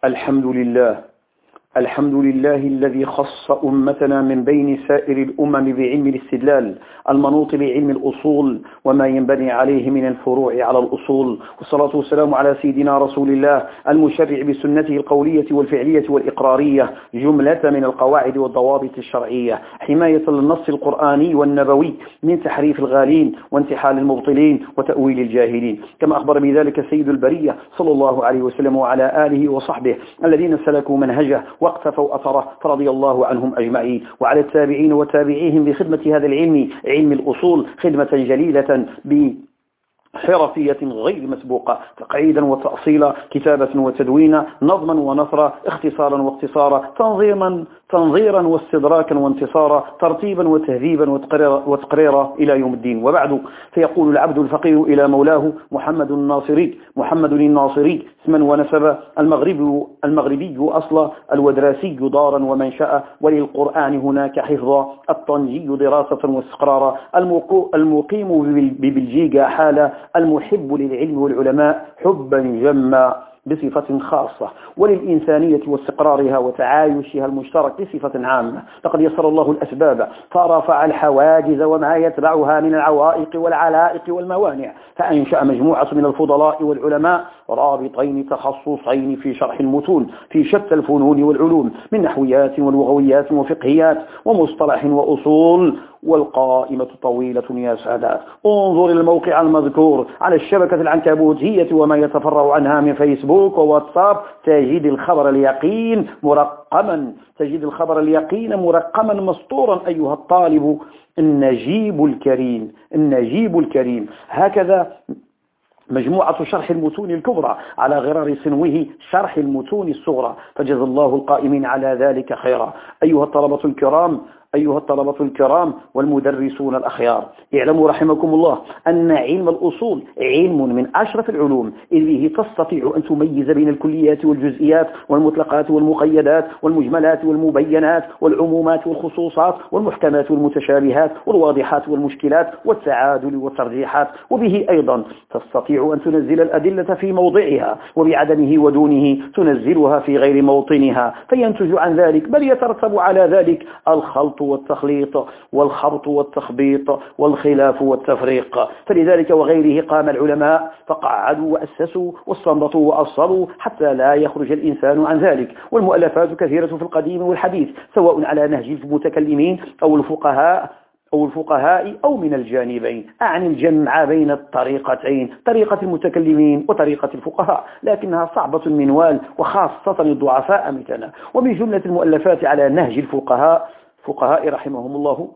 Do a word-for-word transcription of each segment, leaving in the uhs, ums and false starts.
الحمد لله الحمد لله الذي خص أمتنا من بين سائر الأمم بعلم الاستدلال المنوط بعلم الأصول وما ينبني عليه من الفروع على الأصول، والصلاة والسلام على سيدنا رسول الله المشرع بسنته القولية والفعلية والإقرارية جملة من القواعد والضوابط الشرعية، حماية للنص القرآني والنبوي من تحريف الغالين وانتحال المبطلين وتأويل الجاهلين، كما أخبر بذلك سيد البرية صلى الله عليه وسلم وعلى آله وصحبه الذين سلكوا منهجه واقتفوا أثره فرضي الله عنهم أجمعين، وعلى التابعين وتابعيهم بخدمة هذا العلم علم الأصول خدمة جليلة بحرفية غير مسبوقة، تقعيدا وتأصيلا، كتابة وتدوينا، نظما ونثرا، اختصارا واقتصارا، تنظيما تنظيرا واستدراكا وانتصارا، ترتيبا وتهذيبا وتقريرا, وتقريرا إلى يوم الدين. وبعد، فيقول العبد الفقير إلى مولاه محمد الناصري محمد الناصري اسما ونسبا، المغربي المغربي أصلا، الودراسي دارا ومنشأ، وللقرآن هناك حفظا، الطنجي دراسة واستقرارا، المقيم ببلجيكا حالا، المحب للعلم والعلماء حبا جما بصفة خاصة، وللإنسانية واستقرارها وتعايشها المشترك بصفة عامة. لقد يسر الله الأسباب فرفع الحواجز وما يتبعها من العوائق والعلائق والموانع، فأنشأ مجموعة من الفضلاء والعلماء رابطين تخصصين في شرح المتون في شتى الفنون والعلوم من نحويات ولغويات وفقهيات ومصطلح وأصول، والقائمة طويلة يا سادات. انظر الموقع المذكور على الشبكة العنكبوتية وما يتفرع عنها من فيسبوك وواتساب، تجد الخبر اليقين مرقما تجد الخبر اليقين مرقما مسطورا أيها الطالب النجيب الكريم النجيب الكريم. هكذا مجموعة شرح المتون الكبرى على غرار سنوه شرح المتون الصغرى، فجزا الله القائمين على ذلك خيرا. أيها الطلبة الكرام أيها الطلبة الكرام والمدرسون الأخيار، اعلموا رحمكم الله أن علم الأصول علم من أشرف العلوم، إذ به تستطيع أن تميز بين الكليات والجزئيات والمطلقات والمقيدات والمجملات والمبينات والعمومات والخصوصات والمحكمات والمتشابهات والواضحات والمشكلات والتعادل والترجيحات، وبه أيضا تستطيع أن تنزل الأدلة في موضعها، وبعدمه ودونه تنزلها في غير موطنها، فينتج عن ذلك بل يترتب على ذلك الخلط والتخليط والخبط والتخبيط والخلاف والتفريق. فلذلك وغيره قام العلماء فقعدوا وأسسوا واستنبطوا وأصلوا حتى لا يخرج الإنسان عن ذلك، والمؤلفات كثيرة في القديم والحديث سواء على نهج المتكلمين أو الفقهاء أو الفقهاء أو من الجانبين، أعني الجمع بين الطريقتين، طريقة المتكلمين وطريقة الفقهاء، لكنها صعبة المنوال وخاصة الضعفاء مثلنا. ومن جملة المؤلفات على نهج الفقهاء فقهاء رحمهم الله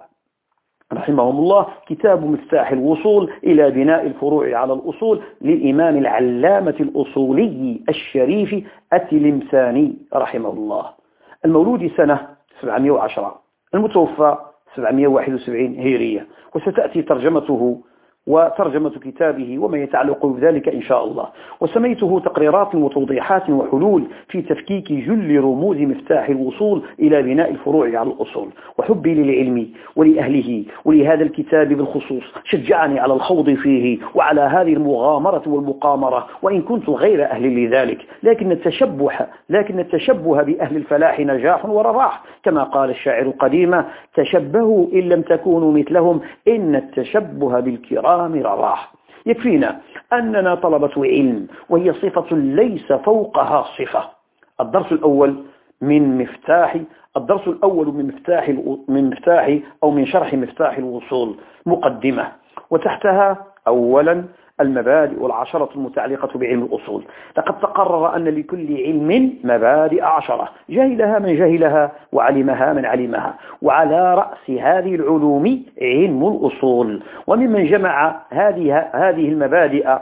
رحمهم الله كتاب مفتاح الوصول إلى بناء الفروع على الأصول للإمام العلامة الأصولي الشريف التلمساني رحمه الله، المولود سنة سبعمائة وعشرة، المتوفى سبعمائة وواحد وسبعين هجرية. وستأتي ترجمته وترجمة كتابه وما يتعلق بذلك إن شاء الله. وسميته تقريرات وتوضيحات وحلول في تفكيك جل رموز مفتاح الوصول إلى بناء الفروع على الأصول. وحبي للعلم ولأهله ولهذا الكتاب بالخصوص شجعني على الخوض فيه وعلى هذه المغامرة والمقامرة، وإن كنت غير أهل لذلك، لكن التشبه لكن التشبه بأهل الفلاح نجاح ورباح، كما قال الشاعر القديم: تشبهوا إن لم تكونوا مثلهم إن التشبه بالكرام رباح. يكفينا أننا طلبة علم، وهي صفة ليس فوقها صفة. الدرس الأول من مفتاح الدرس الأول من مفتاح من مفتاح أو من شرح مفتاح الوصول مقدمة، وتحتها أولا المبادئ العشرة المتعلقة بعلم الأصول. لقد تقرر أن لكل علم مبادئ عشرة جهلها من جهلها وعلمها من علمها، وعلى رأس هذه العلوم علم الأصول. وممن جمع هذه هذه المبادئ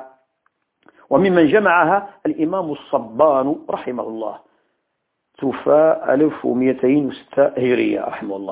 وممن جمعها الإمام الصبان رحمه الله، توفى ألف ومئتين وستة هجرية رحمه الله،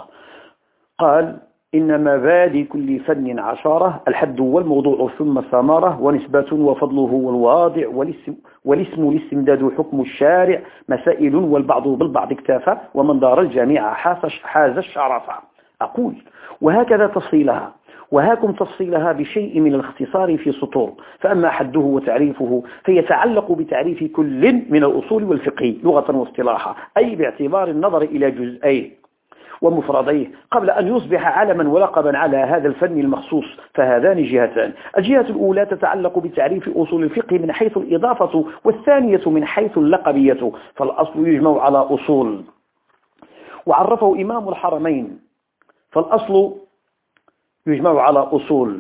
قال: إن مبادئ كل فن عشرة: الحد والموضوع ثم الثمرة ونسبة وفضله والواضع والاسم, والاسم الاستمداد حكم الشارع مسائل والبعض بالبعض اكتفى ومن دار الجميع حاز الشرف. أقول وهكذا تفصيلها وهاكم تفصيلها بشيء من الاختصار في سطور. فأما حده وتعريفه فيتعلق بتعريف كل من الأصول والفقه لغة واصطلاحا، أي باعتبار النظر إلى جزئين ومفرديه قبل أن يصبح علما ولقبا على هذا الفن المخصوص. فهذان جهتان: الجهة الأولى تتعلق بتعريف أصول الفقه من حيث الإضافة، والثانية من حيث اللقبية. فالأصل يجمع على أصول، وعرفه إمام الحرمين. فالأصل يجمع على أصول،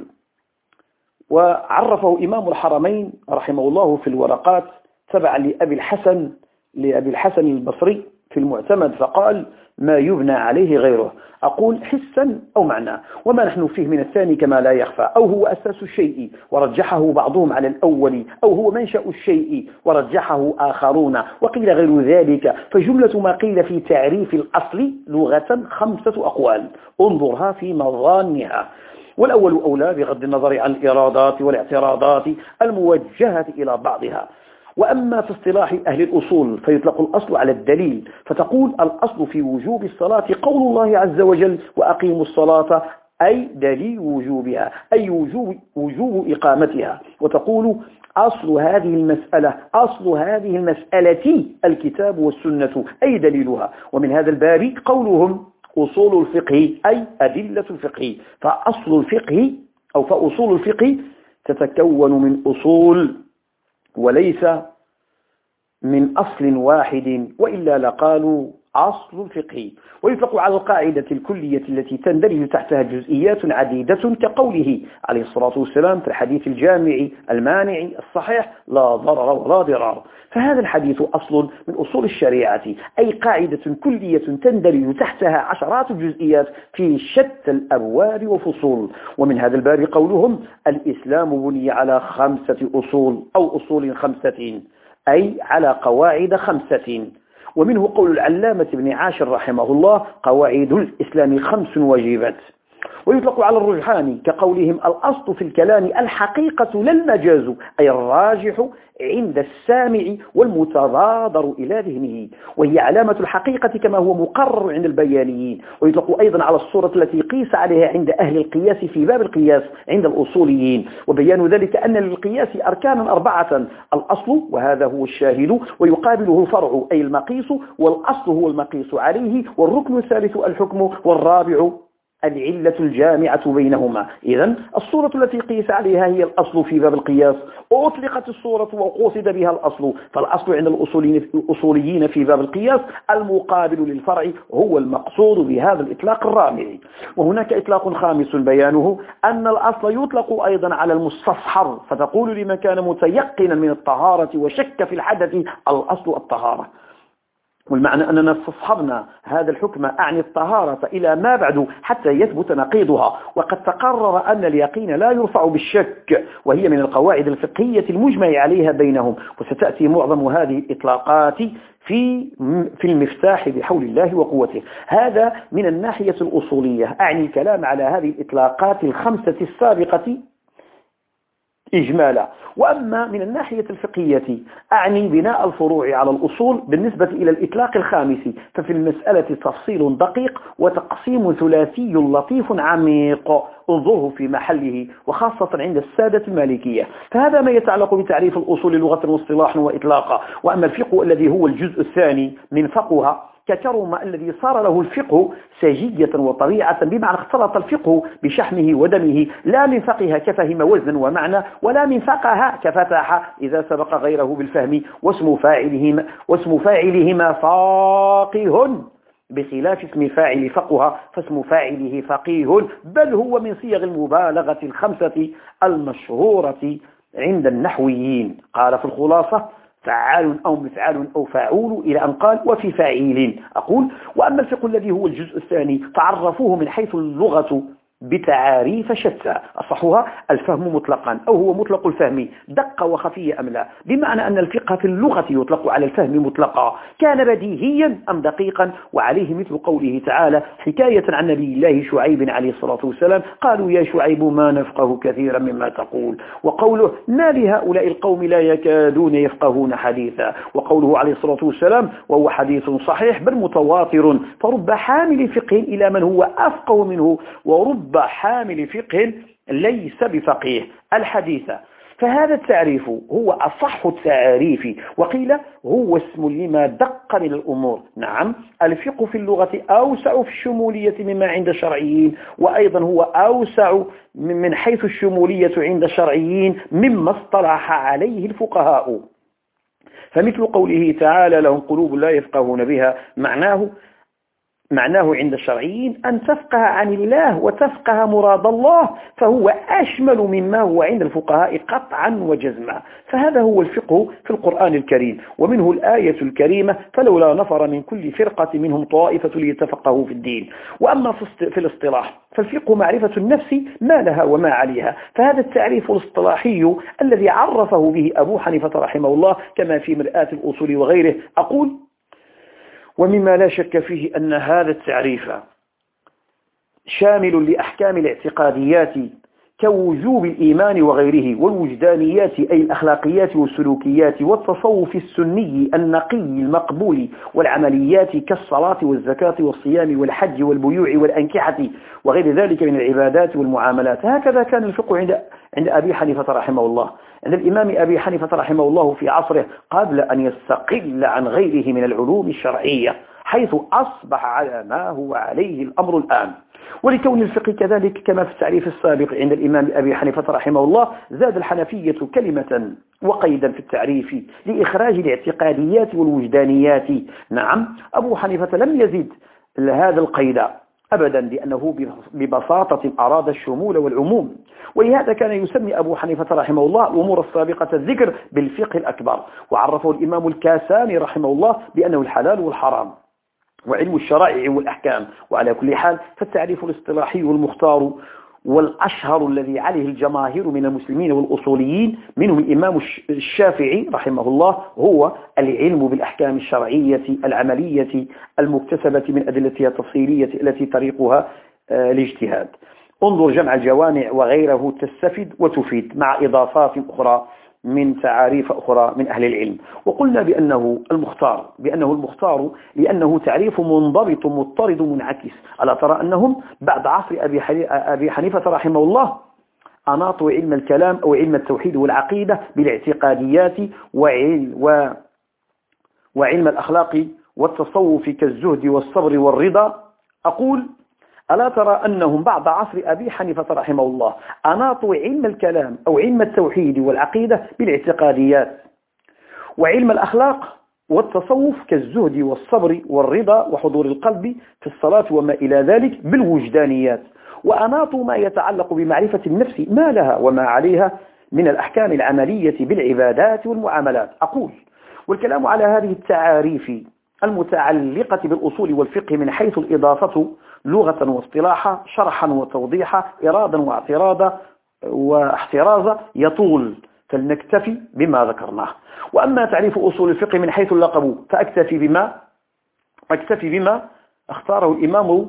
وعرفه إمام الحرمين رحمه الله في الورقات تبعا لأبي الحسن لأبي الحسن البصري في المعتمد، فقال: ما يبنى عليه غيره، أقول حسا أو معنى، وما نحن فيه من الثاني كما لا يخفى، أو هو أساس الشيء ورجحه بعضهم على الأول، أو هو منشأ الشيء ورجحه آخرون، وقيل غير ذلك. فجملة ما قيل في تعريف الأصل لغة خمسة أقوال، انظرها في مظانها. والأول أولى بغض النظر عن الإرادات والاعتراضات الموجهة إلى بعضها. وأما في اصطلاح أهل الأصول فيطلق الأصل على الدليل، فتقول: الأصل في وجوب الصلاة قول الله عز وجل: وأقيموا الصلاة، أي دليل وجوبها، أي وجوب, وجوب إقامتها. وتقول: أصل هذه المسألة أصل هذه المسألة الكتاب والسنة، أي دليلها. ومن هذا الباب قولهم أصول الفقه، أي أدلة الفقه. فأصل الفقه أو فأصول الفقه تتكون من أصول وليس من أصل واحد، وإلا لقالوا أصل الفقه. ويطلق على القاعدة الكلية التي تندرج تحتها جزئيات عديدة، كقوله عليه الصلاة والسلام في الحديث الجامع المانع الصحيح: لا ضرر ولا ضرار. فهذا الحديث أصل من أصول الشريعة، أي قاعدة كلية تندرج تحتها عشرات الجزئيات في شتى الأبواب وفصول. ومن هذا الباب قولهم: الإسلام بني على خمسة أصول، أو أصول خمسة، أي على قواعد خمسة. ومنه قول العلامة ابن عاشر رحمه الله: قواعد الإسلام خمس واجبات. ويطلق على الرجحان كقولهم: الأصل في الكلام الحقيقة لا المجاز، أي الراجح عند السامع والمتبادر إلى ذهنه، وهي علامة الحقيقة كما هو مقرر عند البيانيين. ويطلق أيضا على الصورة التي قيس عليها عند أهل القياس في باب القياس عند الأصوليين، وبيان ذلك أن للقياس أركانا أربعة: الأصل وهذا هو الشاهد، ويقابله الفرع أي المقيس، والأصل هو المقيس عليه، والركن الثالث الحكم، والرابع العلة الجامعة بينهما. إذن الصورة التي قيس عليها هي الأصل في باب القياس، أطلقت الصورة وقصد بها الأصل. فالأصل عند الأصوليين في باب القياس المقابل للفرع هو المقصود بهذا الإطلاق الرابع. وهناك إطلاق خامس بيانه أن الأصل يطلق أيضا على المستصحر، فتقول لمن كان متيقنا من الطهارة وشك في الحدث: الأصل الطهارة. والمعنى أننا استصحبنا هذا الحكم أعني الطهارة إلى ما بعد حتى يثبت نقيضها. وقد تقرر أن اليقين لا يرفع بالشك، وهي من القواعد الفقهية المجمع عليها بينهم. وستأتي معظم هذه الإطلاقات في في المفتاح بحول الله وقوته. هذا من الناحية الأصولية، أعني الكلام على هذه الإطلاقات الخمسة السابقة إجمالا. وأما من الناحية الفقهية أعني بناء الفروع على الأصول بالنسبة إلى الإطلاق الخامس، ففي المسألة تفصيل دقيق وتقسيم ثلاثي لطيف عميق، انظره في محله، وخاصة عند السادة المالكية. فهذا ما يتعلق بتعريف الأصول لغة واصطلاحا وإطلاقا. وأما الفقه الذي هو الجزء الثاني من فقهها، ككرم الذي صار له الفقه سجية وطبيعة، بمعنى اختلط الفقه بشحمه ودمه، لا من فقه كفهم وزنا ومعنى، ولا من فقه كفتح إذا سبق غيره بالفهم. واسم فاعلهما, واسم فاعلهما فاقه، بخلاف اسم فاعل فقه، فاسم فاعله فقيه، بل هو من صيغ المبالغة الخمسة المشهورة عند النحويين. قال في الخلاصة: فعال أو مفعال أو فاعول، إلى أن قال: وفي فاعيل. أقول: وأما الفقه الذي هو الجزء الثاني فعرفوه من حيث اللغة بتعاريف شتى، أصحها الفهم مطلقا، أو هو مطلق الفهم دق وخفي أم لا، بمعنى أن الفقه في اللغة يطلق على الفهم مطلقا، كان بديهيا أم دقيقا. وعليه مثل قوله تعالى حكاية عن نبي الله شعيب عليه الصلاة والسلام: قالوا يا شعيب ما نفقه كثيرا مما تقول. وقوله: ما لهؤلاء القوم لا يكادون يفقهون حديثا. وقوله عليه الصلاة والسلام وهو حديث صحيح بل متواتر: فرب حامل فقه إلى من هو أفقه منه، ورب رب حامل فقه ليس بفقيه الحديث. فهذا التعريف هو أصح التعريف، وقيل هو اسم لما دق من الأمور. نعم، الفقه في اللغة أوسع في الشمولية مما عند الشرعيين، وأيضا هو أوسع من حيث الشمولية عند الشرعيين مما اصطلح عليه الفقهاء. فمثل قوله تعالى لهم قلوب لا يفقهون بها، معناه معناه عند الشرعيين أن تفقه عن الله وتفقه مراد الله، فهو أشمل مما هو عند الفقهاء قطعا وجزما. فهذا هو الفقه في القرآن الكريم، ومنه الآية الكريمة فلولا نفر من كل فرقة منهم طائفة ليتفقهوا في الدين. وأما في الاصطلاح فالفقه معرفة النفس ما لها وما عليها، فهذا التعريف الاصطلاحي الذي عرفه به أبو حنيفة رحمه الله كما في مرآة الأصول وغيره. أقول ومما لا شك فيه أن هذا التعريف شامل لأحكام الاعتقاديات كوجوب الإيمان وغيره، والوجدانيات أي الأخلاقيات والسلوكيات، والتصوف السني النقي المقبول، والعمليات كالصلاة والزكاة والصيام والحج والبيوع والأنكحة وغير ذلك من العبادات والمعاملات. هكذا كان الفقه عند عند أبي حنيفة رحمه الله، عند الإمام أبي حنيفة رحمه الله في عصره قبل أن يستقل عن غيره من العلوم الشرعية، حيث أصبح على ما هو عليه الأمر الآن. ولكون الفقه كذلك كما في التعريف السابق عند الإمام أبي حنيفة رحمه الله، زاد الحنفية كلمة وقيدا في التعريف لإخراج الاعتقاديات والوجدانيات. نعم، أبو حنيفة لم يزد هذا القيد أبدا، لأنه ببساطة أراد الشمول والعموم، ولهذا كان يسمي أبو حنيفة رحمه الله الأمور السابقة الذكر بالفقه الأكبر، وعرفه الإمام الكاساني رحمه الله بأنه الحلال والحرام وعلم الشرائع والأحكام. وعلى كل حال فالتعريف الاصطلاحي والمختار والأشهر الذي عليه الجماهير من المسلمين والأصوليين منهم الإمام الشافعي رحمه الله هو العلم بالأحكام الشرعية العملية المكتسبة من أدلتها التفصيلية التي طريقها الاجتهاد. انظر جمع الجوامع وغيره تستفيد وتفيد مع إضافات أخرى من تعاريف أخرى من أهل العلم. وقلنا بأنه المختار بأنه المختار لأنه تعريف منضبط مضطرد منعكس. ألا ترى أنهم بعد عصر أبي حنيفة رحمه الله أناطوا علم الكلام أو علم التوحيد والعقيدة بالاعتقاديات وعلم, وعلم الأخلاق والتصوف كالزهد والصبر والرضا. أقول ألا ترى أنهم بعد عصر أبي حنيفة رحمه الله أناطوا علم الكلام أو علم التوحيد والعقيدة بالاعتقاديات وعلم الأخلاق والتصوف كالزهد والصبر والرضا وحضور القلب في الصلاة وما إلى ذلك بالوجدانيات، وأناطوا ما يتعلق بمعرفة النفس ما لها وما عليها من الأحكام العملية بالعبادات والمعاملات. أقول والكلام على هذه التعاريف المتعلقة بالأصول والفقه من حيث الإضافة لغة واصطلاحا شرحا وتوضيحا إرادا واعتراضا واحترازا يطول، فلنكتفي بما ذكرناه. وأما تعريف أصول الفقه من حيث اللقب فأكتفي بما أكتفي بما اختاره الإمام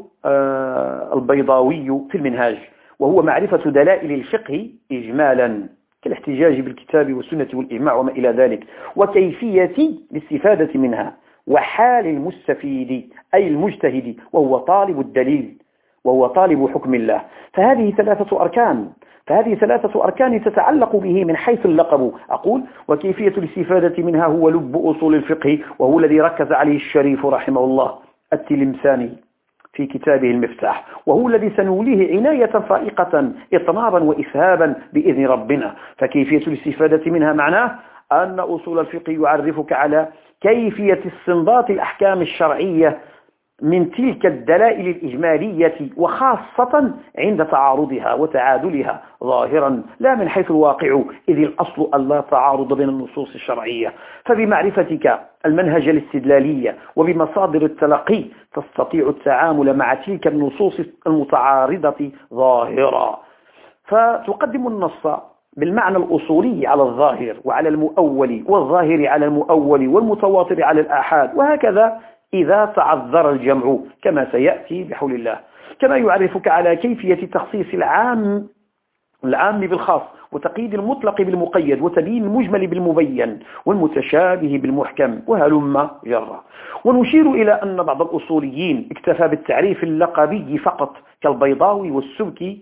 البيضاوي في المنهاج، وهو معرفة دلائل الفقه إجمالا كالاحتجاج بالكتاب والسنة والإجماع وما إلى ذلك، وكيفية الاستفادة منها، وحال المستفيد أي المجتهد وهو طالب الدليل وهو طالب حكم الله. فهذه ثلاثة أركان فهذه ثلاثة أركان تتعلق به من حيث اللقب. أقول وكيفية الاستفادة منها هو لب أصول الفقه، وهو الذي ركز عليه الشريف رحمه الله التلمساني في كتابه المفتاح، وهو الذي سنوليه عناية فائقة إطنابا وإسهابا بإذن ربنا. فكيفية الاستفادة منها معناه أن أصول الفقه يعرفك على كيفية استنباط الأحكام الشرعية من تلك الدلائل الإجمالية، وخاصة عند تعارضها وتعادلها ظاهرا لا من حيث الواقع، إذ الأصل ألا تعارض بين النصوص الشرعية. فبمعرفتك المنهج الاستدلالي وبمصادر التلقي تستطيع التعامل مع تلك النصوص المتعارضة ظاهرا، فتقدم النص بالمعنى الأصولي على الظاهر وعلى المؤول، والظاهر على المؤول، والمتواتر على الآحاد، وهكذا إذا تعذر الجمع كما سيأتي بحول الله. كما يعرفك على كيفية تخصيص العام العام بالخاص، وتقييد المطلق بالمقيد، وتبيين المجمل بالمبين، والمتشابه بالمحكم، وهلم جرا. ونشير إلى أن بعض الأصوليين اكتفى بالتعريف اللقبي فقط كالبيضاوي والسبكي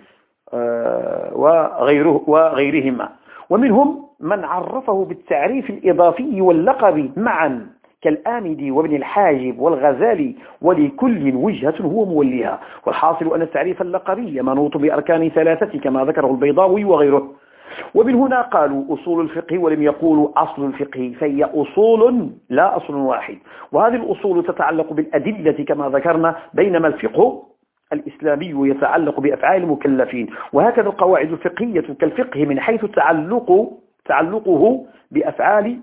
وغيره وغيرهما، ومنهم من عرفه بالتعريف الإضافي واللقبي معا كالآمدي وابن الحاجب والغزالي، ولكل وجهة هو موليها. والحاصل أن التعريف اللقبي منوط بأركان ثلاثة كما ذكره البيضاوي وغيره. ومن هنا قالوا أصول الفقه ولم يقولوا أصل الفقه، فهي أصول لا أصل واحد، وهذه الأصول تتعلق بالأدلة كما ذكرنا، بينما الفقه الإسلامي يتعلق بأفعال المكلفين. وهكذا القواعد الفقهية كالفقه من حيث تعلق تعلقه بأفعال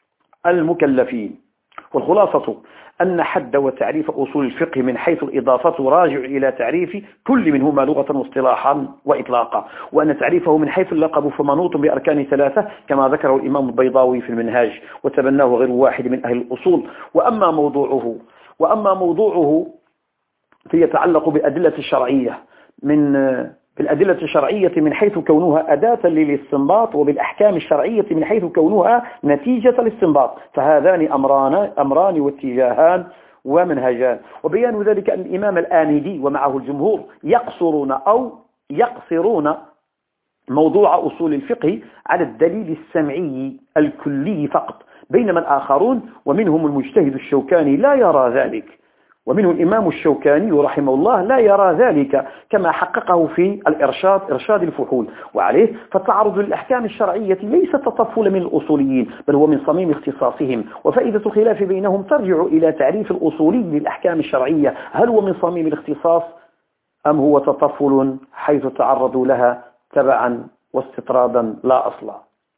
المكلفين. والخلاصة أن حد وتعريف أصول الفقه من حيث الإضافة راجع إلى تعريف كل منهما لغة واصطلاحا وإطلاقا، وأن تعريفه من حيث اللقب فمنوط بأركان ثلاثة كما ذكره الإمام البيضاوي في المنهاج، وتبناه غير واحد من أهل الأصول. وأما موضوعه وأما موضوعه فيتعلق بالأدلة الشرعية من بالأدلة الشرعية من حيث كونها أداة للاستنباط، وبالأحكام الشرعية من حيث كونها نتيجة الاستنباط، فهذان أمران أمران واتجاهان ومنهجان. وبيان ذلك أن الإمام الآمدي ومعه الجمهور يقصرون أو يقصرون موضوع أصول الفقه على الدليل السمعي الكلي فقط، بينما الآخرون ومنهم المجتهد الشوكاني لا يرى ذلك، ومنه الإمام الشوكاني رحمه الله لا يرى ذلك، كما حققه في الإرشاد إرشاد الفحول. وعليه فالتعرض للأحكام الشرعية ليس تطفل من الأصوليين، بل هو من صميم اختصاصهم. وفائدة الخلاف بينهم ترجع إلى تعريف الأصولي للأحكام الشرعية، هل هو من صميم الاختصاص أم هو تطفل حيث تعرضوا لها تبعا واستطرادا لا أصلا.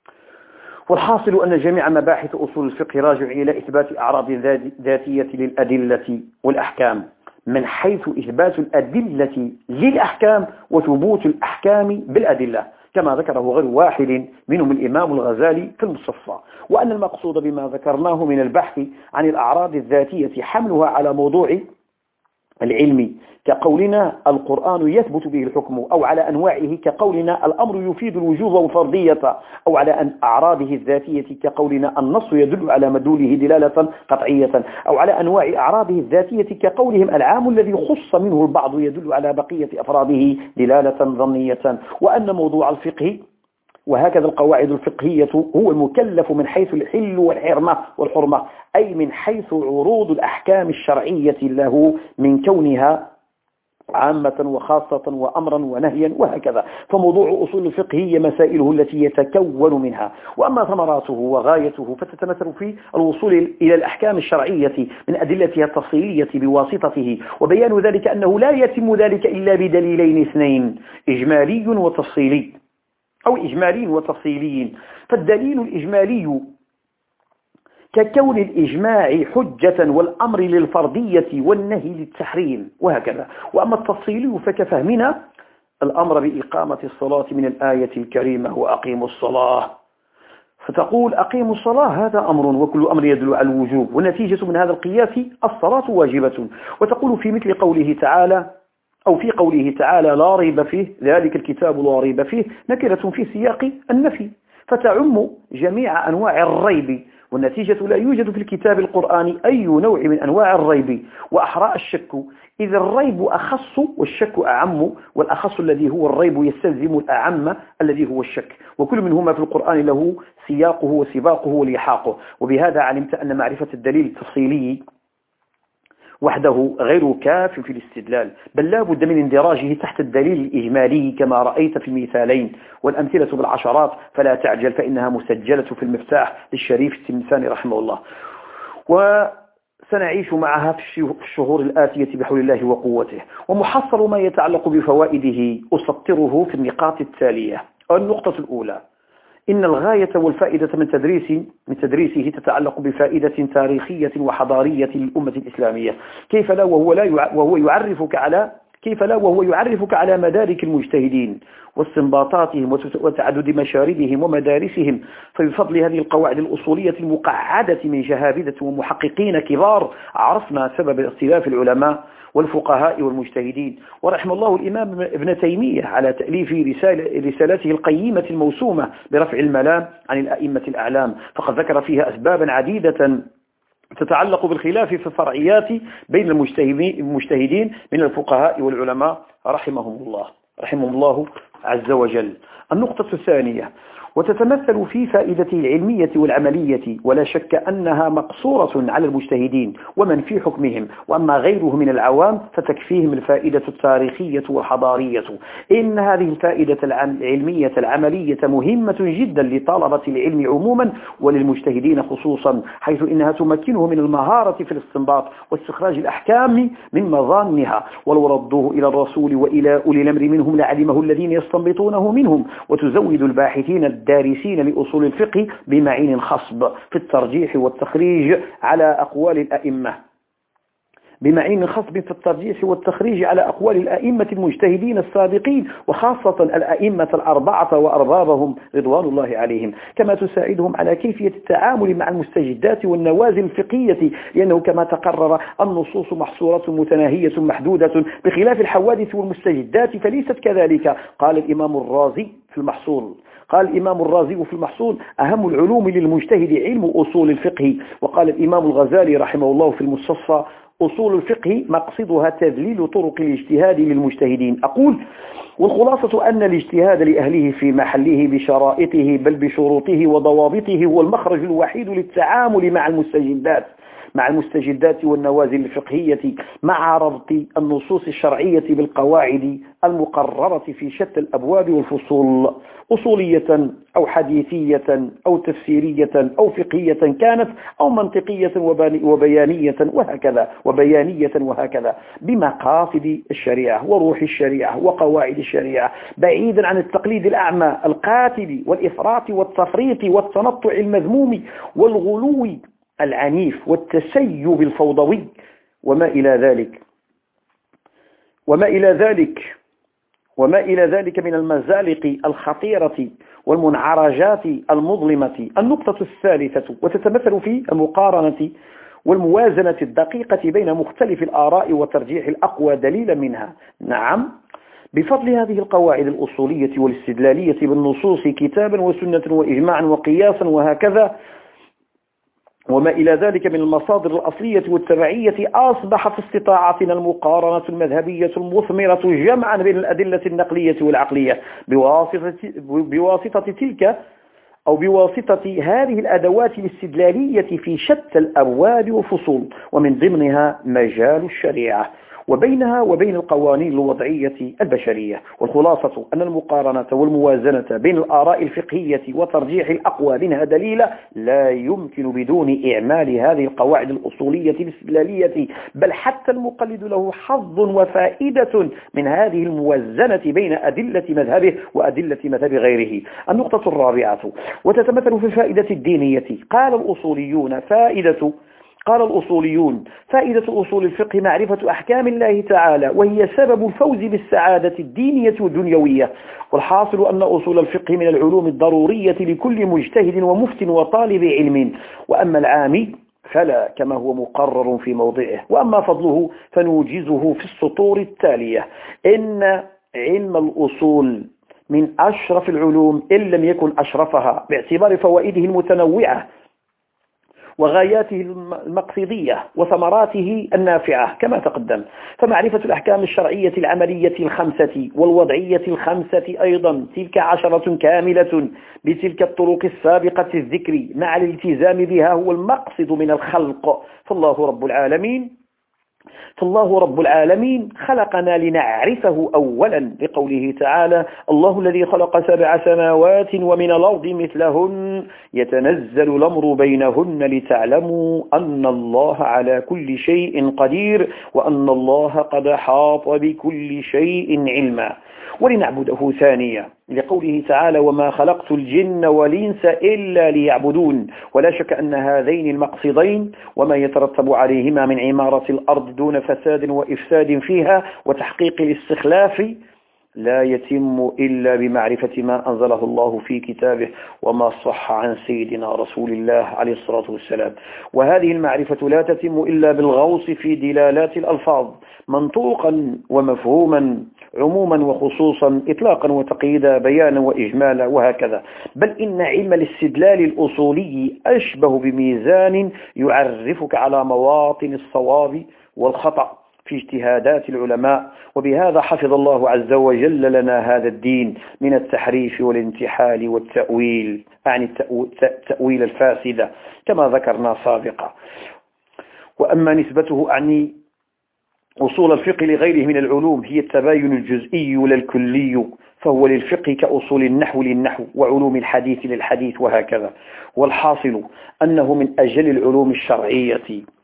والحاصل أن جميع مباحث أصول الفقه راجع إلى إثبات أعراض ذاتية للأدلة والأحكام، من حيث إثبات الأدلة للأحكام وثبوت الأحكام بالأدلة، كما ذكره غير واحد منهم الإمام الغزالي في المصفى. وأن المقصود بما ذكرناه من البحث عن الأعراض الذاتية حملها على موضوع العلمي كقولنا القرآن يثبت به الحكم، أو على أنواعه كقولنا الأمر يفيد الوجوب والفرضية، أو على أن أعراضه الذاتية كقولنا النص يدل على مدلوله دلالة قطعية، أو على أنواع أعراضه الذاتية كقولهم العام الذي خص منه البعض يدل على بقية أفراده دلالة ظنية. وأن موضوع الفقه وهكذا القواعد الفقهية هو المكلف من حيث الحل والحرمة والحرمة، أي من حيث عروض الأحكام الشرعية له من كونها عامة وخاصة وأمرا ونهيا وهكذا. فموضوع أصول الفقه هي مسائله التي يتكون منها. وأما ثمراته وغايته فتتمثل في الوصول إلى الأحكام الشرعية من أدلتها التفصيلية بواسطته، وبيان ذلك أنه لا يتم ذلك إلا بدليلين اثنين، إجمالي وتفصيلي، أو إجمالي وتفصيلي. فالدليل الإجمالي ككون الإجماع حجة والأمر للفرضية والنهي للتحريم وهكذا. وأما التفصيلي فكفهمنا الأمر بإقامة الصلاة من الآية الكريمة وأقيموا الصلاة، فتقول أقيموا الصلاة هذا أمر، وكل أمر يدل على الوجوب، والنتيجة من هذا القياس الصلاة واجبة. وتقول في مثل قوله تعالى أو في قوله تعالى لا ريب فيه ذلك الكتاب لا ريب فيه نكرة في سياق النفي، فتعم جميع أنواع الريب، والنتيجة لا يوجد في الكتاب القرآني أي نوع من أنواع الريب. وأحرى الشك، إذا الريب أخص والشك أعم، والأخص الذي هو الريب يستلزم الأعم الذي هو الشك، وكل منهما في القرآن له سياقه وسباقه ولحاقه. وبهذا علمت أن معرفة الدليل التفصيلي وحده غير كاف في الاستدلال، بل لا بد من اندراجه تحت الدليل الإجمالي كما رأيت في المثالين، والأمثلة بالعشرات، فلا تعجل فإنها مسجلة في المفتاح للشريف التلمساني رحمه الله. وسنعيش معها في الشهور الآتية بحول الله وقوته. ومحصل ما يتعلق بفوائده أسطره في النقاط التالية. النقطة الأولى: إن الغاية والفائدة من تدريس من تدريسه تتعلق بفائدة تاريخية وحضارية للأمة الإسلامية، كيف لا وهو لا وهو يعرفك على كيف لا وهو يعرفك على مدارك المجتهدين واستنباطاتهم وتعدد مشاربهم ومدارسهم. فبفضل هذه القواعد الأصولية المقعدة من جهابذة ومحققين كبار عرفنا سبب اختلاف العلماء والفقهاء والمجتهدين. ورحم الله الإمام ابن تيمية على تأليف رسالة رسالته القيمة الموسومة برفع الملام عن الأئمة الأعلام، فقد ذكر فيها أسبابا عديدة تتعلق بالخلاف في الفرعيات بين المجتهدين من الفقهاء والعلماء رحمهم الله رحمهم الله عز وجل. النقطة الثانية وتتمثل في فائدته العلمية والعملية، ولا شك أنها مقصورة على المجتهدين ومن في حكمهم، وأما غيره من العوام فتكفيهم الفائدة التاريخية والحضارية. إن هذه الفائدة العلمية العملية مهمة جدا لطلبة العلم عموما وللمجتهدين خصوصا، حيث إنها تمكنه من المهارة في الاستنباط واستخراج الأحكام من مظانها، ولو ردوه إلى الرسول وإلى أولي الأمر منهم لعلمه الذين يستنبطونه منهم، وتزود الباحثين الدارسين لأصول الفقه بمعين خصب في الترجيح والتخريج على أقوال الأئمة بمعين خصب في الترجيح والتخريج على أقوال الأئمة المجتهدين السابقين، وخاصة الأئمة الأربعة وأربابهم رضوان الله عليهم، كما تساعدهم على كيفية التعامل مع المستجدات والنوازل الفقهية، لأنه كما تقرر النصوص محصورة متناهية محدودة بخلاف الحوادث والمستجدات فليست كذلك. قال الإمام الرازي في المحصول قال الإمام الرازي في المحصول أهم العلوم للمجتهد علم أصول الفقه. وقال الإمام الغزالي رحمه الله في المستصفى أصول الفقه مقصدها تذليل طرق الاجتهاد للمجتهدين. أقول والخلاصة أن الاجتهاد لأهله في محله بشرائطه بل بشروطه وضوابطه هو المخرج الوحيد للتعامل مع المستجدات مع المستجدات والنوازل الفقهية مع ربط النصوص الشرعية بالقواعد المقررة في شتى الأبواب والفصول، أصولية أو حديثية أو تفسيرية أو فقهية كانت أو منطقية وبيانية وهكذا وبيانية وهكذا بمقاصد الشريعة وروح الشريعة وقواعد الشريعة، بعيدا عن التقليد الأعمى القاتل والإفراط والتفريط والتنطع المذموم والغلو العنيف والتسيب الفوضوي وما إلى ذلك وما إلى ذلك وما إلى ذلك من المزالق الخطيرة والمنعرجات المظلمة. النقطة الثالثة وتتمثل في المقارنة والموازنة الدقيقة بين مختلف الآراء وترجيح الأقوى دليلا منها. نعم، بفضل هذه القواعد الأصولية والاستدلالية بالنصوص كتابا وسنة وإجماعا وقياسا وهكذا وما إلى ذلك من المصادر الأصلية والتبعية، أصبح في استطاعتنا المقارنة المذهبية المثمرة جمعا بين الأدلة النقلية والعقلية بواسطة, بواسطة تلك أو بواسطة هذه الأدوات الاستدلالية في شتى الأبواب والفصول، ومن ضمنها مجال الشريعة وبينها وبين القوانين الوضعية البشرية. والخلاصة أن المقارنة والموازنة بين الآراء الفقهية وترجيح الأقوى منها دليل لا يمكن بدون إعمال هذه القواعد الأصولية الاستدلالية، بل حتى المقلد له حظ وفائدة من هذه الموازنة بين أدلة مذهبه وأدلة مذهب غيره. النقطة الرابعة وتتمثل في الفائدة الدينية. قال الأصوليون فائدة قال الأصوليون فائدة أصول الفقه معرفة أحكام الله تعالى، وهي سبب الفوز بالسعادة الدينية والدنيوية. والحاصل أن أصول الفقه من العلوم الضرورية لكل مجتهد ومفت وطالب علم، وأما العامي فلا كما هو مقرر في موضعه، وأما فضله فنوجزه في السطور التالية. إن علم الأصول من أشرف العلوم إن لم يكن أشرفها باعتبار فوائده المتنوعة وغاياته المقصدية وثمراته النافعة كما تقدم. فمعرفة الأحكام الشرعية العملية الخمسة والوضعية الخمسة أيضا تلك عشرة كاملة بتلك الطرق السابقة الذكر مع الالتزام بها هو المقصد من الخلق. فالله رب العالمين فالله رب العالمين خلقنا لنعرفه أولا لقوله تعالى: الله الذي خلق سبع سماوات ومن الأرض مثلهن يتنزل الأمر بينهن لتعلموا أن الله على كل شيء قدير وأن الله قد حاط بكل شيء علما. ولنعبده ثانية لقوله تعالى: وما خلقت الجن والإنس إلا ليعبدون. ولا شك أن هذين المقصدين وما يترتب عليهما من عمارة الأرض دون دون فساد وإفساد فيها وتحقيق الاستخلاف لا يتم إلا بمعرفة ما أنزله الله في كتابه وما صح عن سيدنا رسول الله عليه الصلاة والسلام. وهذه المعرفة لا تتم إلا بالغوص في دلالات الألفاظ منطوقا ومفهوما، عموما وخصوصا، إطلاقا وتقييدا، بيانا وإجمالا، وهكذا. بل إن علم الاستدلال الأصولي أشبه بميزان يعرفك على مواطن الصواب والخطأ في اجتهادات العلماء. وبهذا حفظ الله عز وجل لنا هذا الدين من التحريف والانتحال والتأويل، يعني التأويل الفاسدة كما ذكرنا سابقا. وأما نسبته يعني أصول الفقه لغيره من العلوم هي التباين الجزئي لا الكلي، فهو للفقه كأصول النحو للنحو وعلوم الحديث للحديث وهكذا. والحاصل أنه من أجل العلوم الشرعية.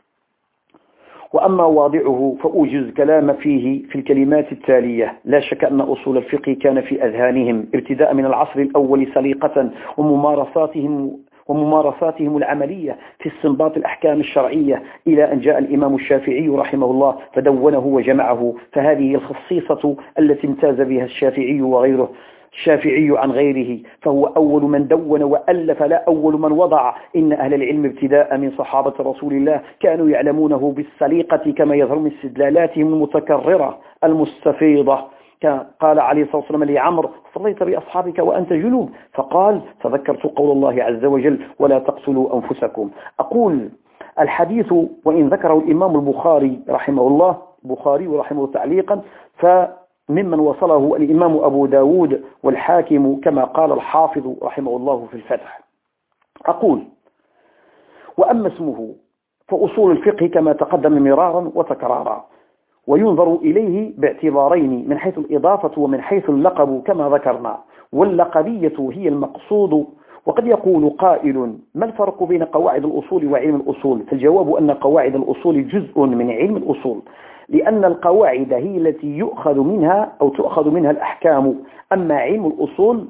وأما واضعه فأوجز كلام فيه في الكلمات التالية. لا شك أن أصول الفقه كان في أذهانهم ابتداء من العصر الأول سليقة، وممارساتهم وممارساتهم العملية في استنباط الأحكام الشرعية، إلى أن جاء الإمام الشافعي رحمه الله فدونه وجمعه. فهذه الخصيصة التي امتاز بها الشافعي وغيره الشافعي عن غيره، فهو أول من دون وألف لا أول من وضع. إن أهل العلم ابتداء من صحابة رسول الله كانوا يعلمونه بالسليقة كما يظهر من استدلالاتهم المتكررة المستفيضة. قال عليه الصلاة والسلام لعمر: صليت بأصحابك وأنت جنوب؟ فقال: فذكرت قول الله عز وجل: ولا تقتلوا أنفسكم. أقول الحديث وإن ذكره الإمام البخاري رحمه الله البخاري ورحمه تعليقا، فممن وصله الإمام أبو داود والحاكم كما قال الحافظ رحمه الله في الفتح. أقول: وأما اسمه فأصول الفقه كما تقدم مرارا وتكرارا، وينظر إليه باعتبارين: من حيث الإضافة ومن حيث اللقب كما ذكرنا. واللقبية هي المقصود. وقد يقول قائل: ما الفرق بين قواعد الأصول وعلم الأصول؟ فالجواب أن قواعد الأصول جزء من علم الأصول، لأن القواعد هي التي يؤخذ منها أو تؤخذ منها الأحكام. أما علم الأصول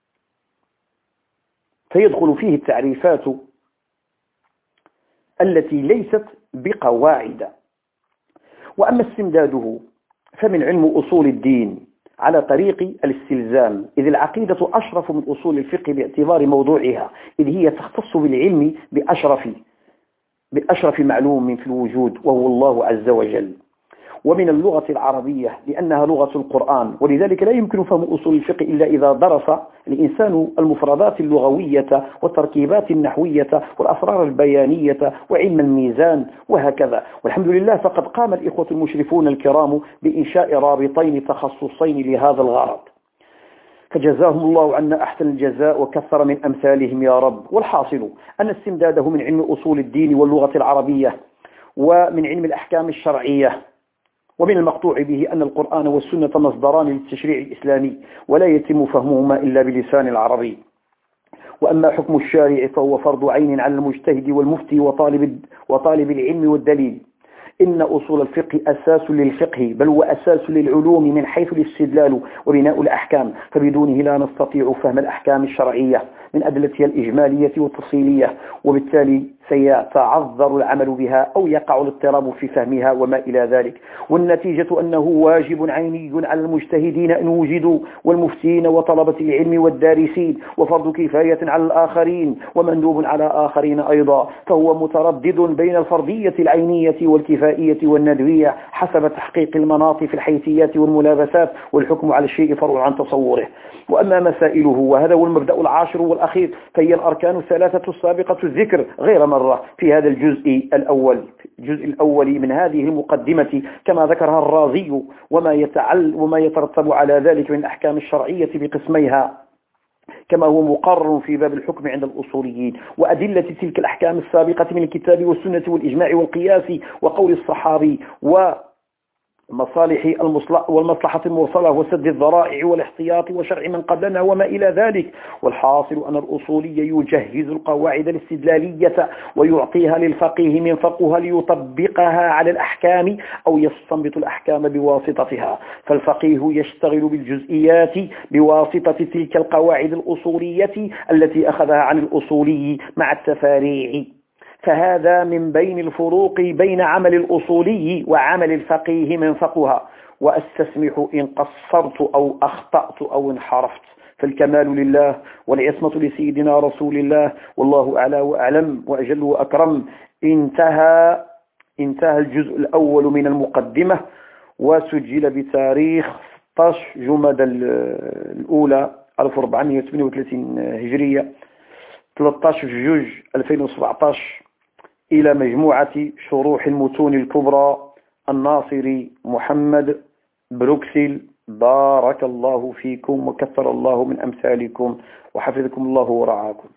فيدخل فيه التعريفات التي ليست بقواعد. وأما استمداده فمن علم أصول الدين على طريق الاستلزام، إذ العقيدة أشرف من أصول الفقه باعتبار موضوعها، إذ هي تختص بالعلم بأشرف بأشرف معلوم في الوجود وهو الله عز وجل. ومن اللغة العربية لأنها لغة القرآن، ولذلك لا يمكن فهم أصول الفقه إلا إذا درس الإنسان المفردات اللغوية والتركيبات النحوية والأسرار البيانية وعلم الميزان وهكذا. والحمد لله فقد قام الإخوة المشرفون الكرام بإنشاء رابطين تخصصين لهذا الغرض، فجزاهم الله عنا أحسن الجزاء وكثر من أمثالهم يا رب. والحاصل أن استمداده من علم أصول الدين واللغة العربية ومن علم الأحكام الشرعية. ومن المقطوع به أن القرآن والسنة مصدران للتشريع الإسلامي، ولا يتم فهمهما إلا بلسان العربي. وأما حكم الشارع فهو فرض عين على المجتهد والمفتي وطالب, وطالب العلم والدليل. إن أصول الفقه أساس للفقه، بل هو أساس للعلوم من حيث الاستدلال وبناء الأحكام، فبدونه لا نستطيع فهم الأحكام الشرعية من أدلتها الإجمالية والتفصيلية، وبالتالي سيتعذر العمل بها أو يقع الاضطراب في فهمها وما إلى ذلك. والنتيجة أنه واجب عيني على المجتهدين أن وجدوا، والمفتين وطلبة العلم والدارسين، وفرض كفاية على الآخرين ومندوب على آخرين أيضا. فهو متردد بين الفرضية العينية والكفائية والندوية حسب تحقيق المناط في الحيثيات والملابسات، والحكم على الشيء فرع عن تصوره. وأما مسائله، وهذا هو المبدأ العاشر والأخير، فهي الأركان الثلاثة السابقة الذكر غير مرة في هذا الجزء الأول الجزء الأول من هذه المقدمة كما ذكرها الرازي، وما يتعل وما يترتب على ذلك من أحكام الشرعية بقسميها كما هو مقرر في باب الحكم عند الأصوليين، وأدلة تلك الأحكام السابقة من الكتاب والسنة والإجماع والقياس وقول الصحابي و مصالح والمصلحة المرسلة وسد الذرائع والاحتياط وشرع من قبلنا وما إلى ذلك. والحاصل أن الأصولي يجهز القواعد الاستدلالية ويعطيها للفقيه من فقه ليطبقها على الأحكام أو يستنبط الأحكام بواسطتها، فالفقيه يشتغل بالجزئيات بواسطة تلك القواعد الأصولية التي أخذها عن الأصولي مع التفاريع. فهذا من بين الفروق بين عمل الأصولي وعمل الفقيه من فقها. وأستسمح إن قصرت أو أخطأت أو انحرفت، فالكمال لله والعصمة لسيدنا رسول الله، والله أعلى وأعلم وأجل وأكرم. انتهى انتهى الجزء الأول من المقدمة، وسجل بتاريخ ستة عشر جمادى الأولى ألف وأربعمائة وثمانية وثلاثين هجرية، ثلاثة عشر جوج ألفين وسبعة عشر، إلى مجموعة شروح المتون الكبرى الناصري محمد بروكسل. بارك الله فيكم وكثر الله من أمثالكم وحفظكم الله ورعاكم.